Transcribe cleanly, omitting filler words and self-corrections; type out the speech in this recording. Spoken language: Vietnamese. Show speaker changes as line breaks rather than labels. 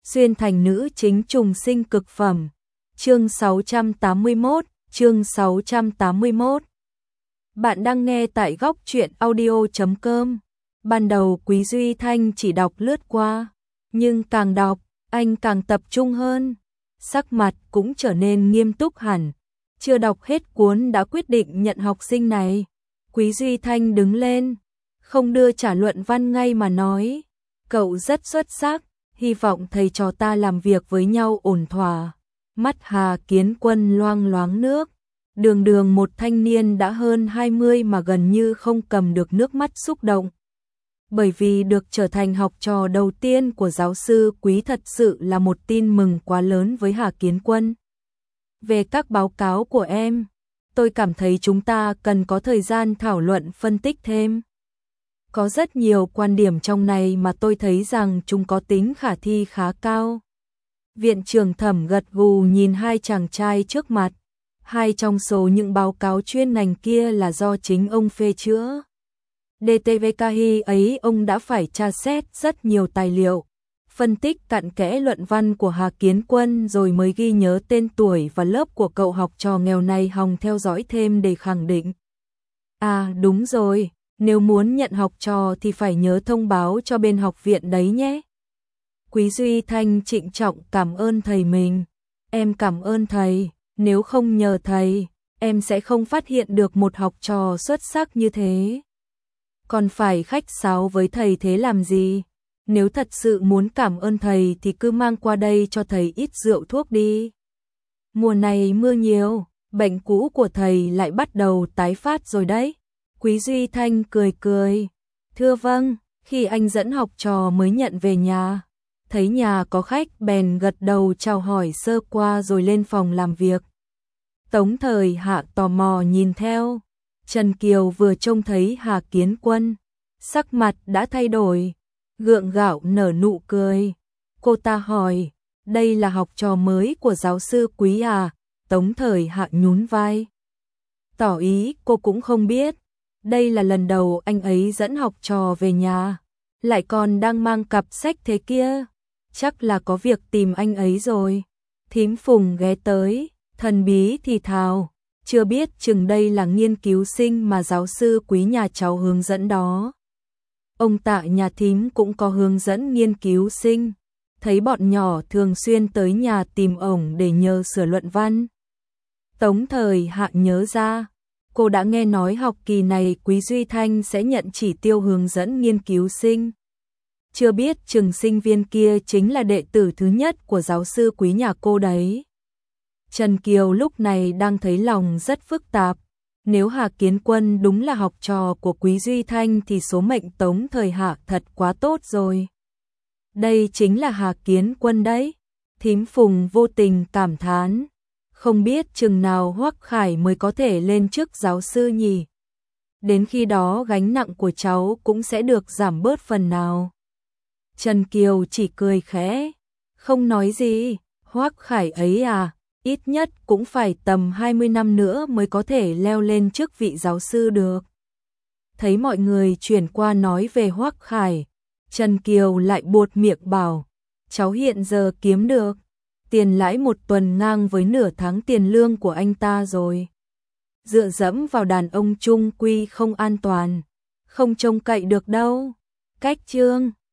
xuyên thành nữ chính trùng sinh cực phẩm. Chương 681. Bạn đang nghe tại góc truyện audio.com. Ban đầu Quý Duy Thanh chỉ đọc lướt qua, nhưng càng đọc, anh càng tập trung hơn. Sắc mặt cũng trở nên nghiêm túc hẳn. Chưa đọc hết cuốn đã quyết định nhận học sinh này. Quý Duy Thanh đứng lên, không đưa trả luận văn ngay mà nói. Cậu rất xuất sắc, hy vọng thầy trò ta làm việc với nhau ổn thỏa. Mắt Hà Kiến Quân loang loáng nước. Đường đường một thanh niên đã hơn 20 mà gần như không cầm được nước mắt xúc động. Bởi vì được trở thành học trò đầu tiên của giáo sư Quý thật sự là một tin mừng quá lớn với Hà Kiến Quân. Về các báo cáo của em, tôi cảm thấy chúng ta cần có thời gian thảo luận phân tích thêm. Có rất nhiều quan điểm trong này mà tôi thấy rằng chúng có tính khả thi khá cao. Viện trưởng Thẩm gật gù nhìn hai chàng trai trước mặt. Hai trong số những báo cáo chuyên ngành kia là do chính ông phê chữa. DTVKI ấy ông đã phải tra xét rất nhiều tài liệu, phân tích cặn kẽ luận văn của Hà Kiến Quân rồi mới ghi nhớ tên tuổi và lớp của cậu học trò nghèo này hòng theo dõi thêm để khẳng định. À đúng rồi, nếu muốn nhận học trò thì phải nhớ thông báo cho bên học viện đấy nhé. Quý Duy Thanh trịnh trọng cảm ơn thầy mình. Em cảm ơn thầy, nếu không nhờ thầy, em sẽ không phát hiện được một học trò xuất sắc như thế. Còn phải khách sáo với thầy thế làm gì? Nếu thật sự muốn cảm ơn thầy thì cứ mang qua đây cho thầy ít rượu thuốc đi. Mùa này mưa nhiều, bệnh cũ của thầy lại bắt đầu tái phát rồi đấy. Quý Duy Thanh cười cười. Thưa vâng, khi anh dẫn học trò mới nhận về nhà. Thấy nhà có khách bèn gật đầu chào hỏi sơ qua rồi lên phòng làm việc. Tống Thời Hạ tò mò nhìn theo. Trần Kiều vừa trông thấy Hà Kiến Quân, sắc mặt đã thay đổi, gượng gạo nở nụ cười. Cô ta hỏi, đây là học trò mới của giáo sư Quý à? Tống Thời Hạ nhún vai. Tỏ ý cô cũng không biết, đây là lần đầu anh ấy dẫn học trò về nhà, lại còn đang mang cặp sách thế kia, chắc là có việc tìm anh ấy rồi. Thím Phùng ghé tới, thần bí thì thào. Chưa biết chừng đây là nghiên cứu sinh mà giáo sư Quý nhà cháu hướng dẫn đó. Ông Tạ nhà thím cũng có hướng dẫn nghiên cứu sinh. Thấy bọn nhỏ thường xuyên tới nhà tìm ổng để nhờ sửa luận văn. Tống Thời Hạ nhớ ra, cô đã nghe nói học kỳ này Quý Duy Thanh sẽ nhận chỉ tiêu hướng dẫn nghiên cứu sinh. Chưa biết chừng sinh viên kia chính là đệ tử thứ nhất của giáo sư Quý nhà cô đấy. Trần Kiều lúc này đang thấy lòng rất phức tạp. Nếu Hà Kiến Quân đúng là học trò của Quý Duy Thanh thì số mệnh Tống Thời Hạ thật quá tốt rồi. Đây chính là Hà Kiến Quân đấy. Thím Phùng vô tình cảm thán. Không biết chừng nào Hoắc Khải mới có thể lên chức giáo sư nhỉ. Đến khi đó gánh nặng của cháu cũng sẽ được giảm bớt phần nào. Trần Kiều chỉ cười khẽ, không nói gì. Hoắc Khải ấy à, ít nhất cũng phải tầm 20 năm nữa mới có thể leo lên chức vị giáo sư được. Thấy mọi người chuyển qua nói về Hoắc Khải, Trần Kiều lại buột miệng bảo, cháu hiện giờ kiếm được tiền lãi một tuần ngang với nửa tháng tiền lương của anh ta rồi. Dựa dẫm vào đàn ông chung quy không an toàn, không trông cậy được đâu. Cách chương